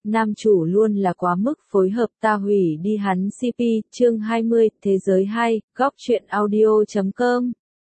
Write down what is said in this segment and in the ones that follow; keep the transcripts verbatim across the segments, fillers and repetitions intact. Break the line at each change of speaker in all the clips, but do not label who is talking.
nam chủ luôn là quá mức phối hợp ta hủy đi hắn xê pê, chương hai mươi, Thế giới hai, góc truyện audio chấm com.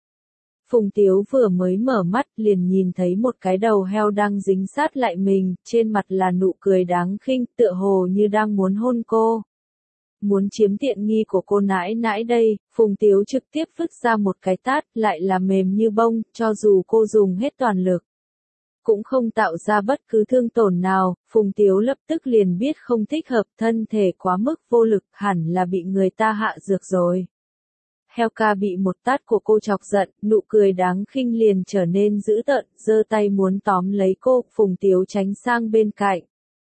Phùng Tiếu vừa mới mở mắt liền nhìn thấy một cái đầu heo đang dính sát lại mình, trên mặt là nụ cười đáng khinh, tựa hồ như đang muốn hôn cô. Muốn chiếm tiện nghi của cô nãi nãi đây, Phùng Tiếu trực tiếp vứt ra một cái tát, lại là mềm như bông, cho dù cô dùng hết toàn lực. Cũng không tạo ra bất cứ thương tổn nào, Phùng Tiếu lập tức liền biết không thích hợp, thân thể quá mức vô lực, hẳn là bị người ta hạ dược rồi. Heo ca bị một tát của cô chọc giận, nụ cười đáng khinh liền trở nên dữ tợn, giơ tay muốn tóm lấy cô, Phùng Tiếu tránh sang bên cạnh.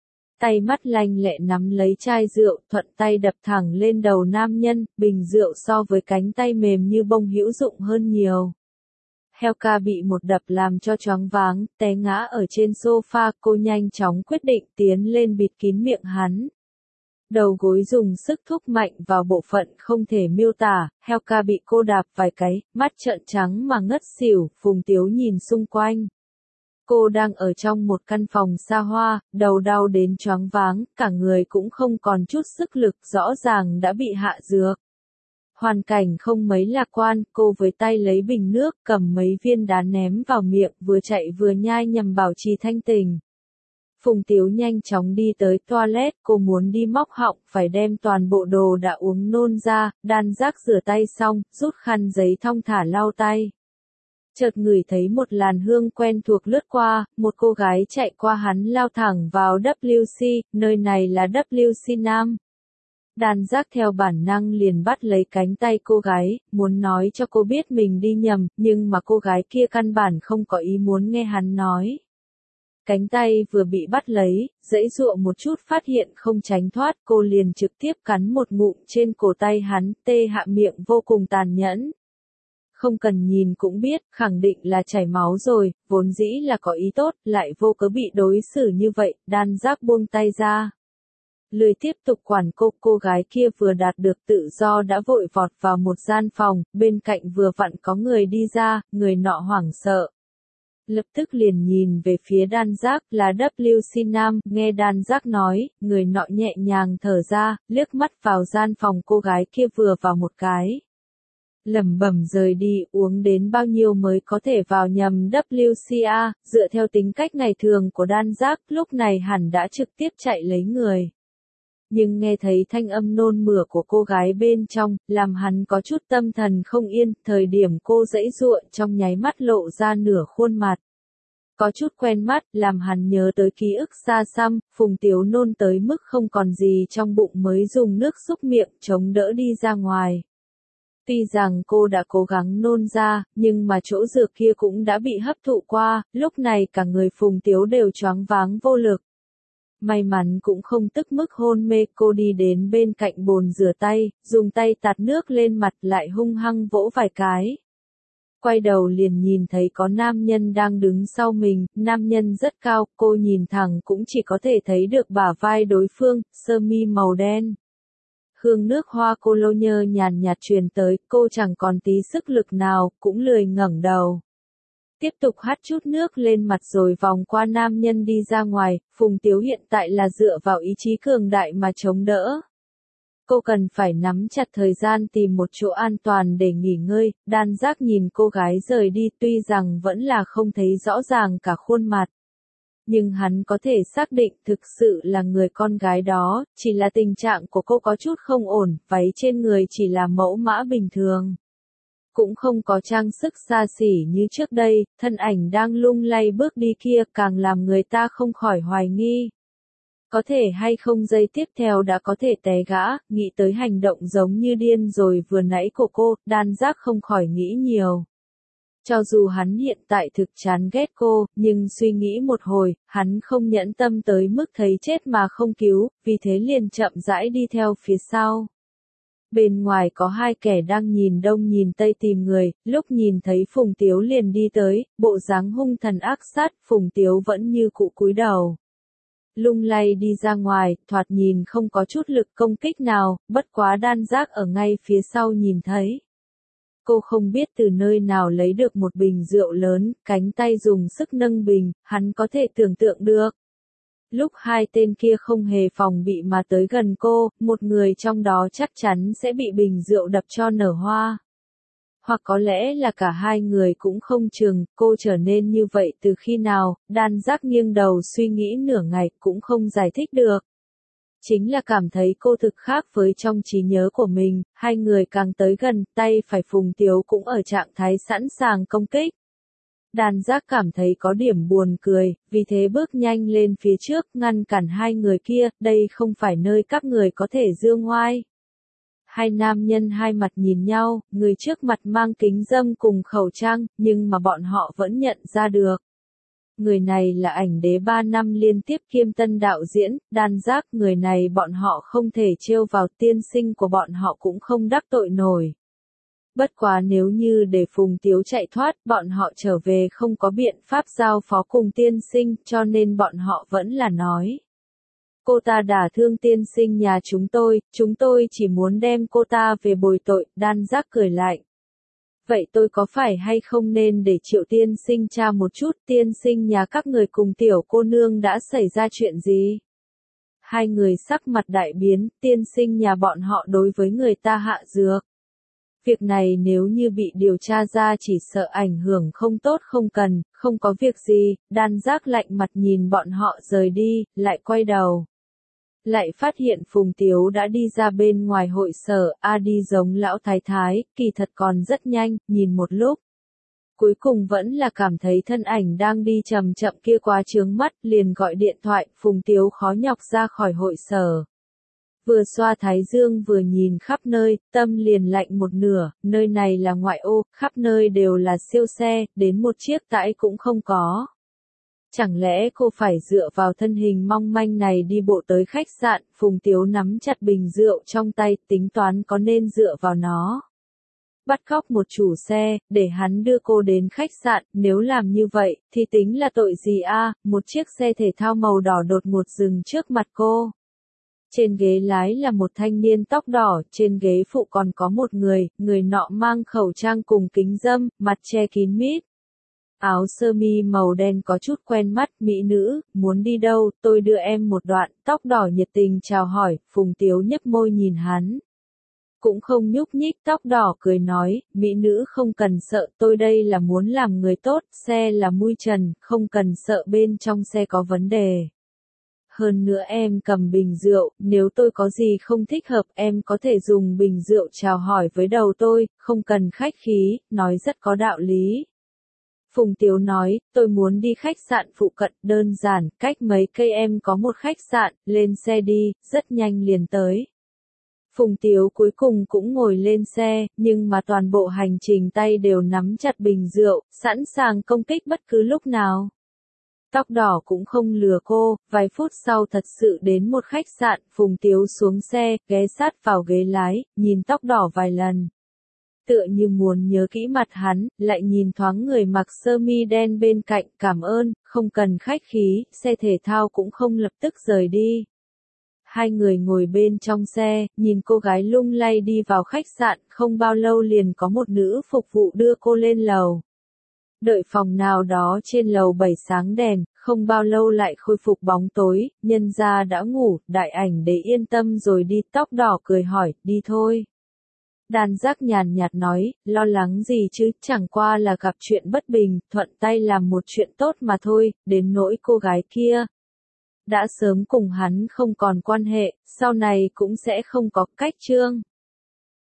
Tay mắt lanh lẹ nắm lấy chai rượu, thuận tay đập thẳng lên đầu nam nhân, bình rượu so với cánh tay mềm như bông hữu dụng hơn nhiều. Heo ca bị một đập làm cho choáng váng, té ngã ở trên sofa, cô nhanh chóng quyết định tiến lên bịt kín miệng hắn. Đầu gối dùng sức thúc mạnh vào bộ phận không thể miêu tả, heo ca bị cô đạp vài cái, mắt trợn trắng mà ngất xỉu, Phùng Tiếu nhìn xung quanh. Cô đang ở trong một căn phòng xa hoa, đầu đau đến choáng váng, cả người cũng không còn chút sức lực, rõ ràng đã bị hạ dược. Hoàn cảnh không mấy lạc quan, cô với tay lấy bình nước, cầm mấy viên đá ném vào miệng, vừa chạy vừa nhai nhằm bảo trì thanh tình. Phùng Tiếu nhanh chóng đi tới toilet, cô muốn đi móc họng, phải đem toàn bộ đồ đã uống nôn ra, đan giác rửa tay xong, rút khăn giấy thong thả lau tay. Chợt ngửi thấy một làn hương quen thuộc lướt qua, một cô gái chạy qua hắn lao thẳng vào W C, nơi này là W C Nam. Đan giác theo bản năng liền bắt lấy cánh tay cô gái, muốn nói cho cô biết mình đi nhầm, nhưng mà cô gái kia căn bản không có ý muốn nghe hắn nói. Cánh tay vừa bị bắt lấy, giãy giụa một chút phát hiện không tránh thoát, cô liền trực tiếp cắn một ngụm trên cổ tay hắn, tê hạ miệng vô cùng tàn nhẫn. Không cần nhìn cũng biết, khẳng định là chảy máu rồi, vốn dĩ là có ý tốt, lại vô cớ bị đối xử như vậy, đan giác buông tay ra. Lười tiếp tục quản cô, cô gái kia vừa đạt được tự do đã vội vọt vào một gian phòng, bên cạnh vừa vặn có người đi ra, người nọ hoảng sợ. Lập tức liền nhìn về phía đan giác là W C Nam, nghe đan giác nói, người nọ nhẹ nhàng thở ra, liếc mắt vào gian phòng cô gái kia vừa vào một cái. Lẩm bẩm rời đi, uống đến bao nhiêu mới có thể vào nhầm W C A, dựa theo tính cách ngày thường của đan giác, lúc này hẳn đã trực tiếp chạy lấy người. Nhưng nghe thấy thanh âm nôn mửa của cô gái bên trong, làm hắn có chút tâm thần không yên, thời điểm cô giãy giụa trong nháy mắt lộ ra nửa khuôn mặt. Có chút quen mắt, làm hắn nhớ tới ký ức xa xăm, Phùng Tiếu nôn tới mức không còn gì trong bụng mới dùng nước xúc miệng chống đỡ đi ra ngoài. Tuy rằng cô đã cố gắng nôn ra, nhưng mà chỗ dược kia cũng đã bị hấp thụ qua, lúc này cả người Phùng Tiếu đều choáng váng vô lực. May mắn cũng không tức mức hôn mê, cô đi đến bên cạnh bồn rửa tay, dùng tay tạt nước lên mặt lại hung hăng vỗ vài cái. Quay đầu liền nhìn thấy có nam nhân đang đứng sau mình, nam nhân rất cao, cô nhìn thẳng cũng chỉ có thể thấy được bả vai đối phương, sơ mi màu đen. Hương nước hoa cologne nhàn nhạt truyền tới, cô chẳng còn tí sức lực nào, cũng lười ngẩng đầu. Tiếp tục hắt chút nước lên mặt rồi vòng qua nam nhân đi ra ngoài, Phùng Tiếu hiện tại là dựa vào ý chí cường đại mà chống đỡ. Cô cần phải nắm chặt thời gian tìm một chỗ an toàn để nghỉ ngơi, đan giác nhìn cô gái rời đi tuy rằng vẫn là không thấy rõ ràng cả khuôn mặt. Nhưng hắn có thể xác định thực sự là người con gái đó, chỉ là tình trạng của cô có chút không ổn, váy trên người chỉ là mẫu mã bình thường. Cũng không có trang sức xa xỉ như trước đây, thân ảnh đang lung lay bước đi kia càng làm người ta không khỏi hoài nghi. Có thể hay không giây tiếp theo đã có thể té gã, nghĩ tới hành động giống như điên rồi vừa nãy của cô, đan giác không khỏi nghĩ nhiều. Cho dù hắn hiện tại thực chán ghét cô, nhưng suy nghĩ một hồi, hắn không nhẫn tâm tới mức thấy chết mà không cứu, vì thế liền chậm rãi đi theo phía sau. Bên ngoài có hai kẻ đang nhìn đông nhìn tây tìm người, lúc nhìn thấy Phùng Tiếu liền đi tới, bộ dáng hung thần ác sát, Phùng Tiếu vẫn như cũ cúi đầu. Lung lay đi ra ngoài, thoạt nhìn không có chút lực công kích nào, bất quá đan giác ở ngay phía sau nhìn thấy. Cô không biết từ nơi nào lấy được một bình rượu lớn, cánh tay dùng sức nâng bình, hắn có thể tưởng tượng được. Lúc hai tên kia không hề phòng bị mà tới gần cô, một người trong đó chắc chắn sẽ bị bình rượu đập cho nở hoa. Hoặc có lẽ là cả hai người cũng không chừng, cô trở nên như vậy từ khi nào, Đan Giác nghiêng đầu suy nghĩ nửa ngày cũng không giải thích được. Chính là cảm thấy cô thực khác với trong trí nhớ của mình, hai người càng tới gần, tay phải Phùng Tiếu cũng ở trạng thái sẵn sàng công kích. Đan Giác cảm thấy có điểm buồn cười, vì thế bước nhanh lên phía trước, ngăn cản hai người kia, đây không phải nơi các người có thể dương oai. Hai nam nhân hai mặt nhìn nhau, người trước mặt mang kính râm cùng khẩu trang, nhưng mà bọn họ vẫn nhận ra được. Người này là ảnh đế ba năm liên tiếp kiêm tân đạo diễn, Đan Giác, người này bọn họ không thể trêu vào, tiên sinh của bọn họ cũng không đắc tội nổi. Bất quá nếu như để Phùng Tiếu chạy thoát, bọn họ trở về không có biện pháp giao phó cùng tiên sinh, cho nên bọn họ vẫn là nói. Cô ta đả thương tiên sinh nhà chúng tôi, chúng tôi chỉ muốn đem cô ta về bồi tội, Đan Giác cười lạnh. Vậy tôi có phải hay không nên để Triệu tiên sinh tra một chút, tiên sinh nhà các người cùng tiểu cô nương đã xảy ra chuyện gì? Hai người sắc mặt đại biến, tiên sinh nhà bọn họ đối với người ta hạ dược. Việc này nếu như bị điều tra ra chỉ sợ ảnh hưởng không tốt, không cần, không có việc gì. Đan Giác lạnh mặt nhìn bọn họ rời đi, lại quay đầu. Lại phát hiện Phùng Tiếu đã đi ra bên ngoài hội sở, a đi giống lão thái thái, kỳ thật còn rất nhanh, nhìn một lúc. Cuối cùng vẫn là cảm thấy thân ảnh đang đi chậm chậm kia quá chướng mắt, liền gọi điện thoại, Phùng Tiếu khó nhọc ra khỏi hội sở. Vừa xoa thái dương vừa nhìn khắp nơi, tâm liền lạnh một nửa, nơi này là ngoại ô, khắp nơi đều là siêu xe, đến một chiếc tãi cũng không có. Chẳng lẽ cô phải dựa vào thân hình mong manh này đi bộ tới khách sạn, Phùng Tiếu nắm chặt bình rượu trong tay, tính toán có nên dựa vào nó. Bắt cóc một chủ xe, để hắn đưa cô đến khách sạn, nếu làm như vậy, thì tính là tội gì a? Một chiếc xe thể thao màu đỏ đột ngột dừng trước mặt cô. Trên ghế lái là một thanh niên tóc đỏ, trên ghế phụ còn có một người, người nọ mang khẩu trang cùng kính râm, mặt che kín mít. Áo sơ mi màu đen có chút quen mắt, mỹ nữ, muốn đi đâu, tôi đưa em một đoạn, tóc đỏ nhiệt tình chào hỏi, Phùng Tiếu nhếch môi nhìn hắn. Cũng không nhúc nhích, tóc đỏ cười nói, mỹ nữ không cần sợ, tôi đây là muốn làm người tốt, xe là mui trần, không cần sợ bên trong xe có vấn đề. Hơn nữa em cầm bình rượu, nếu tôi có gì không thích hợp em có thể dùng bình rượu chào hỏi với đầu tôi, không cần khách khí, nói rất có đạo lý. Phùng Tiếu nói, tôi muốn đi khách sạn phụ cận, đơn giản, cách mấy cây em có một khách sạn, lên xe đi, rất nhanh liền tới. Phùng Tiếu cuối cùng cũng ngồi lên xe, nhưng mà toàn bộ hành trình tay đều nắm chặt bình rượu, sẵn sàng công kích bất cứ lúc nào. Tóc đỏ cũng không lừa cô, vài phút sau thật sự đến một khách sạn, Phùng Tiếu xuống xe, ghé sát vào ghế lái, nhìn tóc đỏ vài lần. Tựa như muốn nhớ kỹ mặt hắn, lại nhìn thoáng người mặc sơ mi đen bên cạnh, cảm ơn, không cần khách khí, xe thể thao cũng không lập tức rời đi. Hai người ngồi bên trong xe, nhìn cô gái lung lay đi vào khách sạn, không bao lâu liền có một nữ phục vụ đưa cô lên lầu. Đợi phòng nào đó trên lầu bảy sáng đèn, không bao lâu lại khôi phục bóng tối, nhân gia đã ngủ, đại ảnh để yên tâm rồi đi, tóc đỏ cười hỏi, đi thôi. Đan Giác nhàn nhạt nói, lo lắng gì chứ, chẳng qua là gặp chuyện bất bình, thuận tay làm một chuyện tốt mà thôi, đến nỗi cô gái kia. Đã sớm cùng hắn không còn quan hệ, sau này cũng sẽ không có cách chương.